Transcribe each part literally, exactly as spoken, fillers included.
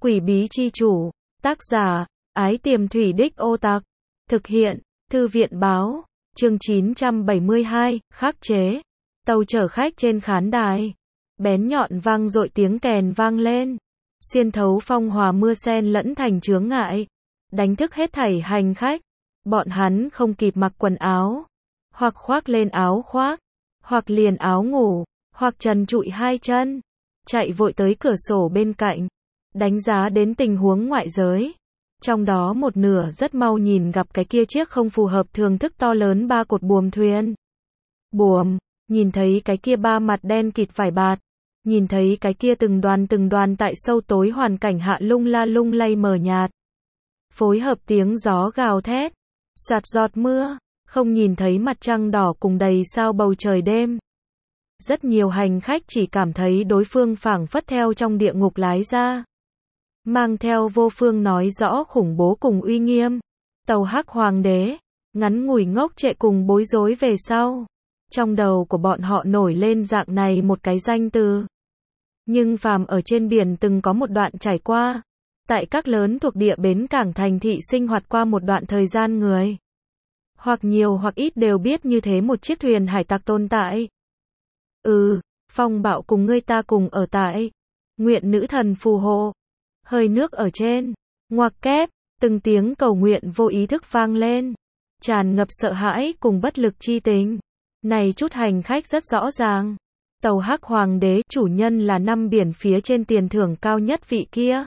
Quỷ bí chi chủ, tác giả, Ái Tiềm Thủy Đích Ô Tặc, thực hiện, Thư viện báo, chương chín trăm bảy mươi hai, khắc chế, tàu chở khách trên khán đài, bén nhọn vang dội tiếng kèn vang lên, xuyên thấu phong hòa mưa sen lẫn thành chướng ngại, đánh thức hết thảy hành khách, bọn hắn không kịp mặc quần áo, hoặc khoác lên áo khoác, hoặc liền áo ngủ, hoặc trần trụi hai chân, chạy vội tới cửa sổ bên cạnh, đánh giá đến tình huống ngoại giới. Trong đó một nửa rất mau nhìn gặp cái kia chiếc không phù hợp thường thức to lớn ba cột buồm thuyền. Buồm, nhìn thấy cái kia ba mặt đen kịt vải bạt, nhìn thấy cái kia từng đoàn từng đoàn tại sâu tối hoàn cảnh hạ lung la lung lay mờ nhạt. Phối hợp tiếng gió gào thét, soạt giọt mưa, không nhìn thấy mặt trăng đỏ cùng đầy sao bầu trời đêm. Rất nhiều hành khách chỉ cảm thấy đối phương phảng phất theo trong địa ngục lái ra. Mang theo vô phương nói rõ khủng bố cùng uy nghiêm. Tàu Hắc Hoàng đế, ngắn ngủi ngốc trệ cùng bối rối về sau. Trong đầu của bọn họ nổi lên dạng này một cái danh từ. Nhưng phàm ở trên biển từng có một đoạn trải qua. Tại các lớn thuộc địa bến cảng thành thị sinh hoạt qua một đoạn thời gian người. Hoặc nhiều hoặc ít đều biết như thế một chiếc thuyền hải tặc tồn tại. Ừ, phong bạo cùng ngươi ta cùng ở tại. Nguyện nữ thần phù hộ. Hơi nước ở trên, ngoặc kép, từng tiếng cầu nguyện vô ý thức vang lên, tràn ngập sợ hãi cùng bất lực chi tình. Này chút hành khách rất rõ ràng, tàu Hắc Hoàng đế chủ nhân là năm biển phía trên tiền thưởng cao nhất vị kia.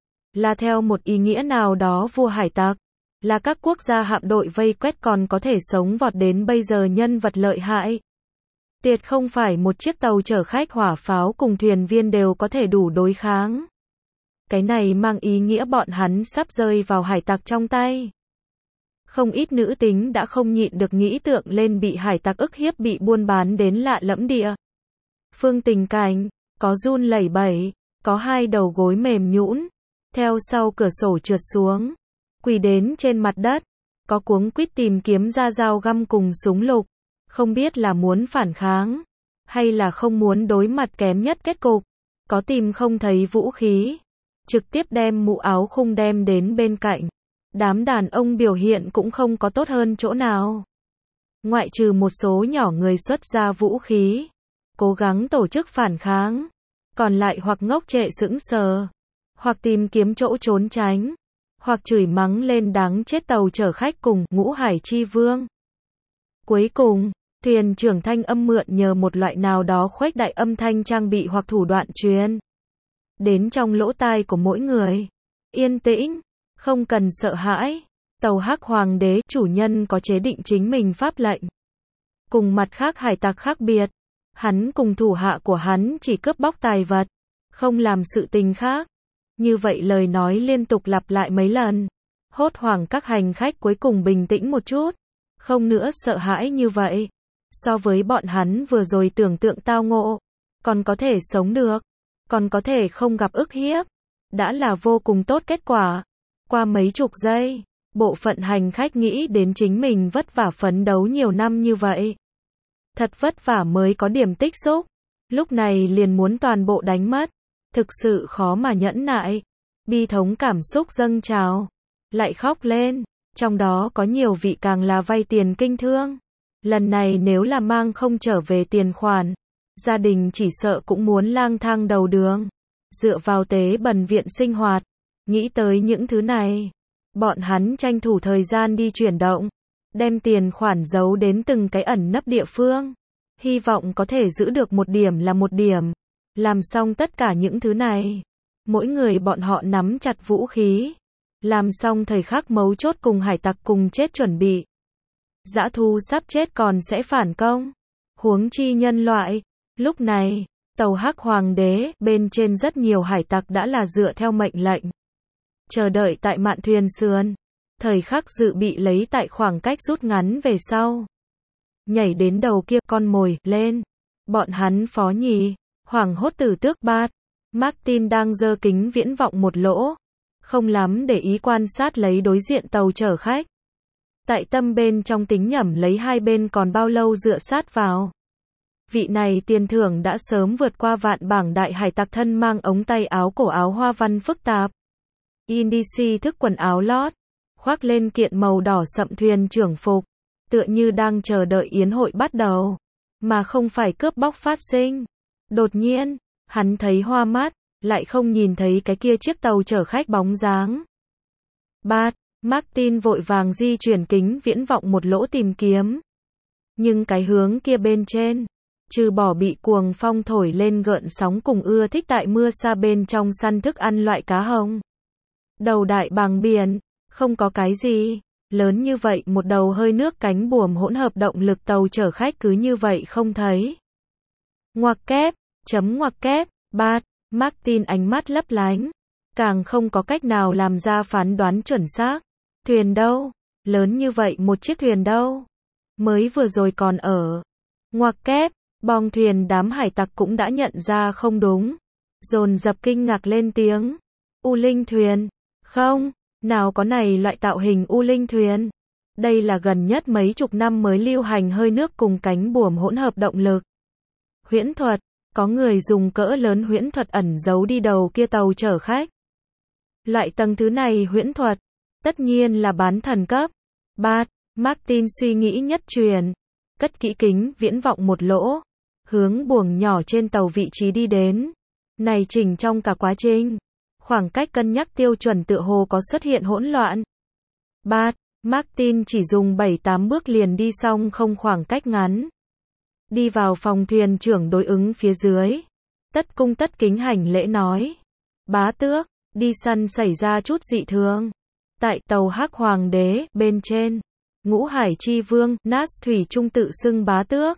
Là theo một ý nghĩa nào đó vua hải tặc, là các quốc gia hạm đội vây quét còn có thể sống vọt đến bây giờ nhân vật lợi hại. Tuyệt không phải một chiếc tàu chở khách hỏa pháo cùng thuyền viên đều có thể đủ đối kháng. Cái này mang ý nghĩa bọn hắn sắp rơi vào hải tặc trong tay. Không ít nữ tính đã không nhịn được nghĩ tượng lên bị hải tặc ức hiếp bị buôn bán đến lạ lẫm địa. Phương Tình Cảnh, có run lẩy bẩy, có hai đầu gối mềm nhũn, theo sau cửa sổ trượt xuống, quỳ đến trên mặt đất, có cuống quýt tìm kiếm ra dao găm cùng súng lục, không biết là muốn phản kháng, hay là không muốn đối mặt kém nhất kết cục, có tìm không thấy vũ khí. Trực tiếp đem mũ áo khung đem đến bên cạnh. Đám đàn ông biểu hiện cũng không có tốt hơn chỗ nào. Ngoại trừ một số nhỏ người xuất ra vũ khí, cố gắng tổ chức phản kháng, còn lại hoặc ngốc trệ sững sờ, hoặc tìm kiếm chỗ trốn tránh, hoặc chửi mắng lên đáng chết tàu chở khách cùng Ngũ Hải Chi Vương. Cuối cùng, thuyền trưởng thanh âm mượn nhờ một loại nào đó khuếch đại âm thanh trang bị hoặc thủ đoạn truyền đến trong lỗ tai của mỗi người. Yên tĩnh, không cần sợ hãi. Tàu Hắc Hoàng đế chủ nhân có chế định chính mình pháp lệnh. Cùng mặt khác hải tặc khác biệt, hắn cùng thủ hạ của hắn chỉ cướp bóc tài vật, không làm sự tình khác. Như vậy lời nói liên tục lặp lại mấy lần. Hốt hoảng các hành khách cuối cùng bình tĩnh một chút, không nữa sợ hãi như vậy. So với bọn hắn vừa rồi tưởng tượng tao ngộ, còn có thể sống được, còn có thể không gặp ức hiếp, đã là vô cùng tốt kết quả. Qua mấy chục giây, bộ phận hành khách nghĩ đến chính mình vất vả phấn đấu nhiều năm như vậy. Thật vất vả mới có điểm tích xúc, lúc này liền muốn toàn bộ đánh mất, thực sự khó mà nhẫn nại. Bi thống cảm xúc dâng trào, lại khóc lên, trong đó có nhiều vị càng là vay tiền kinh thương. Lần này nếu là mang không trở về tiền khoản, gia đình chỉ sợ cũng muốn lang thang đầu đường, dựa vào tế bần viện sinh hoạt. Nghĩ tới những thứ này, bọn hắn tranh thủ thời gian đi chuyển động, đem tiền khoản giấu đến từng cái ẩn nấp địa phương, hy vọng có thể giữ được một điểm là một điểm. Làm xong tất cả những thứ này, mỗi người bọn họ nắm chặt vũ khí, làm xong thời khắc mấu chốt cùng hải tặc cùng chết chuẩn bị. Dã thú sắp chết còn sẽ phản công, huống chi nhân loại. Lúc này, tàu Hắc Hoàng đế bên trên rất nhiều hải tặc đã là dựa theo mệnh lệnh, chờ đợi tại mạn thuyền sườn, thời khắc dự bị lấy tại khoảng cách rút ngắn về sau, nhảy đến đầu kia con mồi lên. Bọn hắn phó nhì, Hoàng Hốt Tử Tước Bạt, Martin đang giơ kính viễn vọng một lỗ, không lắm để ý quan sát lấy đối diện tàu chở khách. Tại tâm bên trong tính nhẩm lấy hai bên còn bao lâu dựa sát vào. Vị này tiền thưởng đã sớm vượt qua vạn bảng đại hải tặc thân mang ống tay áo cổ áo hoa văn phức tạp. Indici thức quần áo lót, khoác lên kiện màu đỏ sậm thuyền trưởng phục, tựa như đang chờ đợi yến hội bắt đầu, mà không phải cướp bóc phát sinh. Đột nhiên, hắn thấy hoa mắt, lại không nhìn thấy cái kia chiếc tàu chở khách bóng dáng. Bát, Martin vội vàng di chuyển kính viễn vọng một lỗ tìm kiếm. Nhưng cái hướng kia bên trên, trừ bỏ bị cuồng phong thổi lên gợn sóng cùng ưa thích tại mưa sa bên trong săn thức ăn loại cá hồng. Đầu đại bàng biển, không có cái gì. Lớn như vậy một đầu hơi nước cánh buồm hỗn hợp động lực tàu chở khách cứ như vậy không thấy. Ngoặc kép, chấm ngoặc kép, Bát, Martin ánh mắt lấp lánh. Càng không có cách nào làm ra phán đoán chuẩn xác. Thuyền đâu? Lớn như vậy một chiếc thuyền đâu? Mới vừa rồi còn ở. Ngoặc kép, bong thuyền đám hải tặc cũng đã nhận ra không đúng. Dồn dập kinh ngạc lên tiếng. U linh thuyền? Không, nào có này loại tạo hình u linh thuyền. Đây là gần nhất mấy chục năm mới lưu hành hơi nước cùng cánh buồm hỗn hợp động lực. Huyễn thuật, có người dùng cỡ lớn huyễn thuật ẩn giấu đi đầu kia tàu chở khách. Loại tầng thứ này huyễn thuật, tất nhiên là bán thần cấp. Bát, Martin suy nghĩ nhất truyền, cất kỹ kính viễn vọng một lỗ, hướng buồng nhỏ trên tàu vị trí đi đến. Này chỉnh trong cả quá trình, khoảng cách cân nhắc tiêu chuẩn tựa hồ có xuất hiện hỗn loạn. Bát, Martin chỉ dùng bảy tám bước liền đi xong không khoảng cách ngắn. Đi vào phòng thuyền trưởng đối ứng phía dưới. Tất cung tất kính hành lễ nói. Bá tước, đi săn xảy ra chút dị thường. Tại tàu Hắc Hoàng đế, bên trên. Ngũ Hải Chi Vương, Nas Thủy Trung tự xưng bá tước.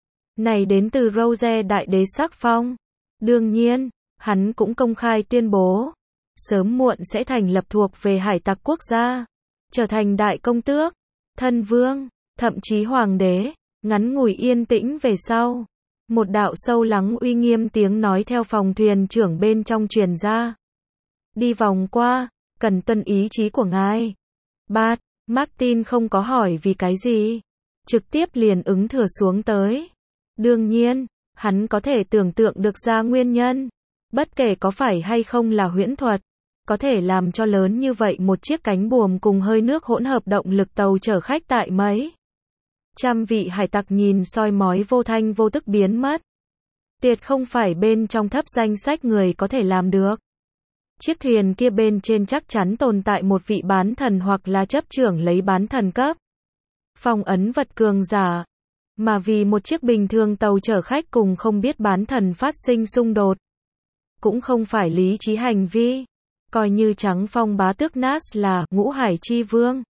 Này đến từ Rose đại đế sắc phong. Đương nhiên, hắn cũng công khai tuyên bố. Sớm muộn sẽ thành lập thuộc về hải tặc quốc gia. Trở thành đại công tước, thân vương, thậm chí hoàng đế. Ngắn ngủi yên tĩnh về sau. Một đạo sâu lắng uy nghiêm tiếng nói theo phòng thuyền trưởng bên trong truyền ra. Đi vòng qua, cần tuân ý chí của ngài. Bát, Martin không có hỏi vì cái gì. Trực tiếp liền ứng thừa xuống tới. Đương nhiên, hắn có thể tưởng tượng được ra nguyên nhân. Bất kể có phải hay không là huyễn thuật. Có thể làm cho lớn như vậy một chiếc cánh buồm cùng hơi nước hỗn hợp động lực tàu chở khách tại mấy. Trăm vị hải tặc nhìn soi mói vô thanh vô tức biến mất. Tuyệt không phải bên trong thấp danh sách người có thể làm được. Chiếc thuyền kia bên trên chắc chắn tồn tại một vị bán thần hoặc là chấp trưởng lấy bán thần cấp. Phong ấn vật cường giả. Mà vì một chiếc bình thường tàu chở khách cùng không biết bán thần phát sinh xung đột. Cũng không phải lý trí hành vi. Coi như trắng phong bá tước Nas là Ngũ Hải Chi Vương.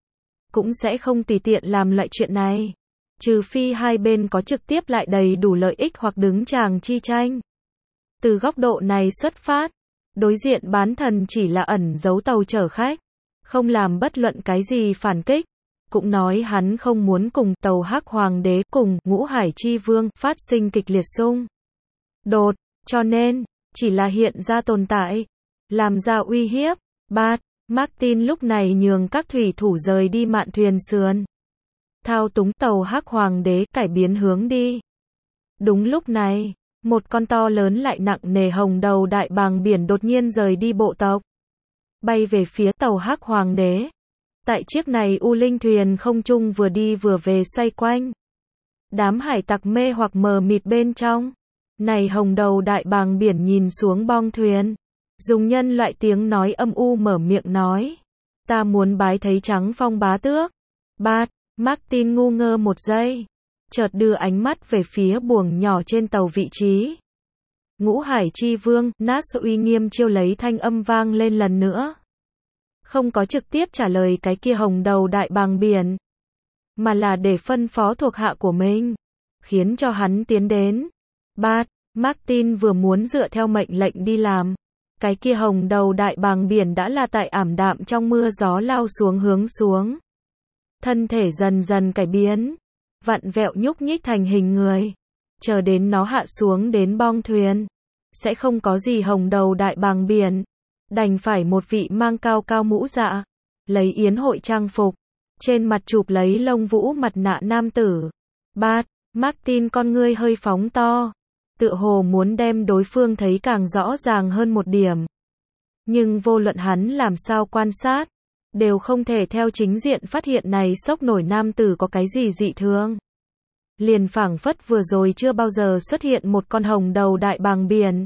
Cũng sẽ không tùy tiện làm loại chuyện này. Trừ phi hai bên có trực tiếp lại đầy đủ lợi ích hoặc đứng chàng chi tranh. Từ góc độ này xuất phát, đối diện bán thần chỉ là ẩn giấu tàu chở khách. Không làm bất luận cái gì phản kích. Cũng nói hắn không muốn cùng tàu Hắc Hoàng đế cùng Ngũ Hải Chi Vương phát sinh kịch liệt xung đột. Cho nên, chỉ là hiện ra tồn tại. Làm ra uy hiếp. Bát, Martin lúc này nhường các thủy thủ rời đi mạn thuyền sườn. Thao túng tàu Hắc Hoàng đế cải biến hướng đi. Đúng lúc này, một con to lớn lại nặng nề hồng đầu đại bàng biển đột nhiên rời đi bộ tộc. Bay về phía tàu Hắc Hoàng đế. Tại chiếc này u linh thuyền không trung vừa đi vừa về xoay quanh. Đám hải tặc mê hoặc mờ mịt bên trong. Này hồng đầu đại bàng biển nhìn xuống bong thuyền. Dùng nhân loại tiếng nói âm u mở miệng nói. Ta muốn bái thấy trắng phong bá tước. Bát, Martin ngu ngơ một giây. Chợt đưa ánh mắt về phía buồng nhỏ trên tàu vị trí. Ngũ Hải Chi Vương, Nas uy nghiêm chiêu lấy thanh âm vang lên lần nữa. Không có trực tiếp trả lời cái kia hồng đầu đại bàng biển. Mà là để phân phó thuộc hạ của mình. Khiến cho hắn tiến đến. Bát, Martin vừa muốn dựa theo mệnh lệnh đi làm. Cái kia hồng đầu đại bàng biển đã là tại ảm đạm trong mưa gió lao xuống hướng xuống. Thân thể dần dần cải biến. Vặn vẹo nhúc nhích thành hình người. Chờ đến nó hạ xuống đến bong thuyền. Sẽ không có gì hồng đầu đại bàng biển. Đành phải một vị mang cao cao mũ dạ. Lấy yến hội trang phục. Trên mặt chụp lấy lông vũ mặt nạ nam tử. Bát, Martin con ngươi hơi phóng to. Tựa hồ muốn đem đối phương thấy càng rõ ràng hơn một điểm. Nhưng vô luận hắn làm sao quan sát, đều không thể theo chính diện phát hiện này sốc nổi nam tử có cái gì dị thường. Liền phảng phất vừa rồi chưa bao giờ xuất hiện một con hồng đầu đại bàng biển.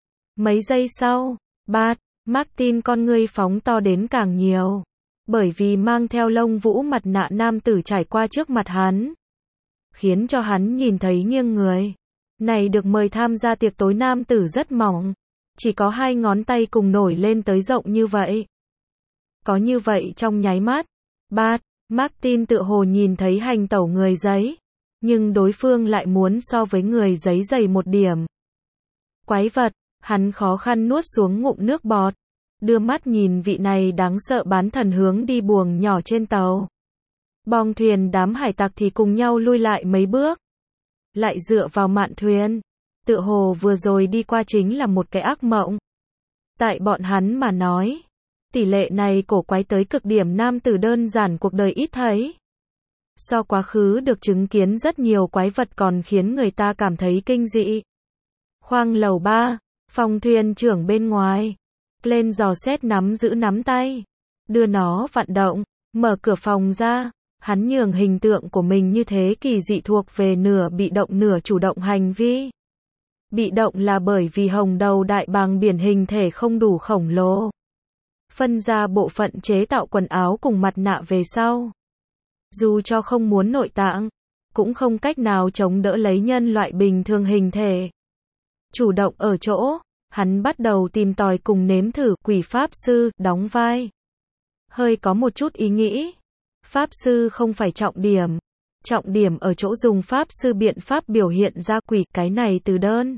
Mấy giây sau, bát, Martin con ngươi phóng to đến càng nhiều. Bởi vì mang theo lông vũ mặt nạ nam tử trải qua trước mặt hắn. Khiến cho hắn nhìn thấy nghiêng người. Này được mời tham gia tiệc tối nam tử rất mỏng. Chỉ có hai ngón tay cùng nổi lên tới rộng như vậy. Có như vậy trong nháy mắt. Bát, Martin tự hồ nhìn thấy hành tẩu người giấy. Nhưng đối phương lại muốn so với người giấy dày một điểm. Quái vật, hắn khó khăn nuốt xuống ngụm nước bọt. Đưa mắt nhìn vị này đáng sợ bán thần hướng đi buồng nhỏ trên tàu. Bong thuyền đám hải tặc thì cùng nhau lui lại mấy bước. Lại dựa vào mạn thuyền. Tựa hồ vừa rồi đi qua chính là một cái ác mộng. Tại bọn hắn mà nói. Tỷ lệ này cổ quái tới cực điểm nam tử đơn giản cuộc đời ít thấy. So quá khứ được chứng kiến rất nhiều quái vật còn khiến người ta cảm thấy kinh dị. Khoang lầu ba, phòng thuyền trưởng bên ngoài. Lên dò xét nắm giữ nắm tay. Đưa nó vận động, mở cửa phòng ra. Hắn nhường hình tượng của mình như thế kỳ dị thuộc về nửa bị động nửa chủ động hành vi. Bị động là bởi vì hồng đầu đại bàng biển hình thể không đủ khổng lồ. Phân ra bộ phận chế tạo quần áo cùng mặt nạ về sau. Dù cho không muốn nội tạng, cũng không cách nào chống đỡ lấy nhân loại bình thường hình thể. Chủ động ở chỗ, hắn bắt đầu tìm tòi cùng nếm thử quỷ pháp sư, đóng vai. Hơi có một chút ý nghĩ. Pháp sư không phải trọng điểm. Trọng điểm ở chỗ dùng pháp sư biện pháp biểu hiện ra quỷ cái này từ đơn.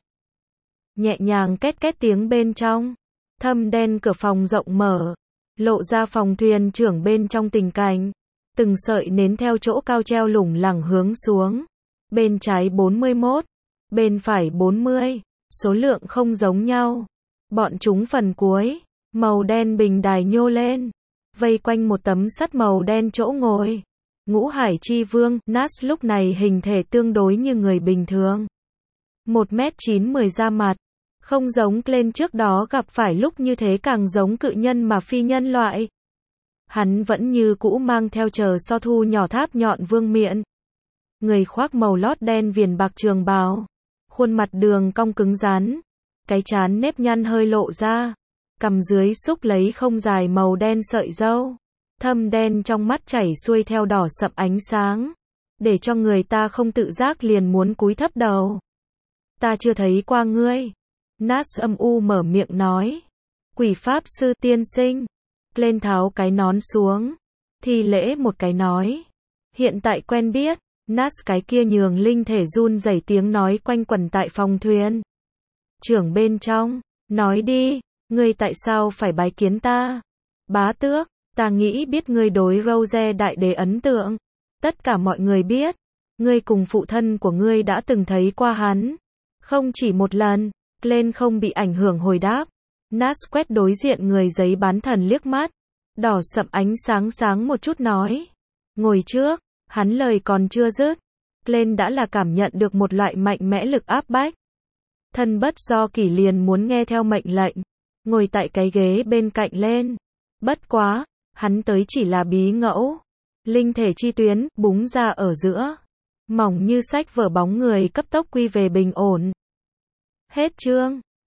Nhẹ nhàng két két tiếng bên trong. Thâm đen cửa phòng rộng mở. Lộ ra phòng thuyền trưởng bên trong tình cảnh. Từng sợi nến theo chỗ cao treo lủng lẳng hướng xuống. Bên trái bốn mươi mốt. Bên phải bốn mươi. Số lượng không giống nhau. Bọn chúng phần cuối. Màu đen bình đài nhô lên. Vây quanh một tấm sắt màu đen chỗ ngồi. Ngũ Hải Chi Vương, Nas lúc này hình thể tương đối như người bình thường. một mét chín mươi da mặt. Không giống lên trước đó gặp phải lúc như thế càng giống cự nhân mà phi nhân loại. Hắn vẫn như cũ mang theo chờ so thu nhỏ tháp nhọn vương miện. Người khoác màu lót đen viền bạc trường bào. Khuôn mặt đường cong cứng rắn. Cái trán nếp nhăn hơi lộ ra. Cằm dưới xúc lấy không dài màu đen sợi râu. Thâm đen trong mắt chảy xuôi theo đỏ sậm ánh sáng. Để cho người ta không tự giác liền muốn cúi thấp đầu. Ta chưa thấy qua ngươi. Nas âm u mở miệng nói. Quỷ pháp sư tiên sinh. Lên tháo cái nón xuống. Thi lễ một cái nói. Hiện tại quen biết. Nas cái kia nhường linh thể run rẩy tiếng nói quanh quẩn tại phòng thuyền. Trưởng bên trong. Nói đi. Ngươi tại sao phải bái kiến ta? Bá tước. Ta nghĩ biết ngươi đối Rose đại đế ấn tượng. Tất cả mọi người biết. Ngươi cùng phụ thân của ngươi đã từng thấy qua hắn. Không chỉ một lần. Lên không bị ảnh hưởng hồi đáp. Nas quét đối diện người giấy bán thần liếc mắt. Đỏ sậm ánh sáng sáng một chút nói. Ngồi trước. Hắn lời còn chưa dứt. Lên đã là cảm nhận được một loại mạnh mẽ lực áp bách. Thân bất do kỷ liền muốn nghe theo mệnh lệnh. Ngồi tại cái ghế bên cạnh lên. Bất quá. Hắn tới chỉ là bí ngẫu. Linh thể chi tuyến, búng ra ở giữa. Mỏng như sách vở bóng người cấp tốc quy về bình ổn. Hết chương.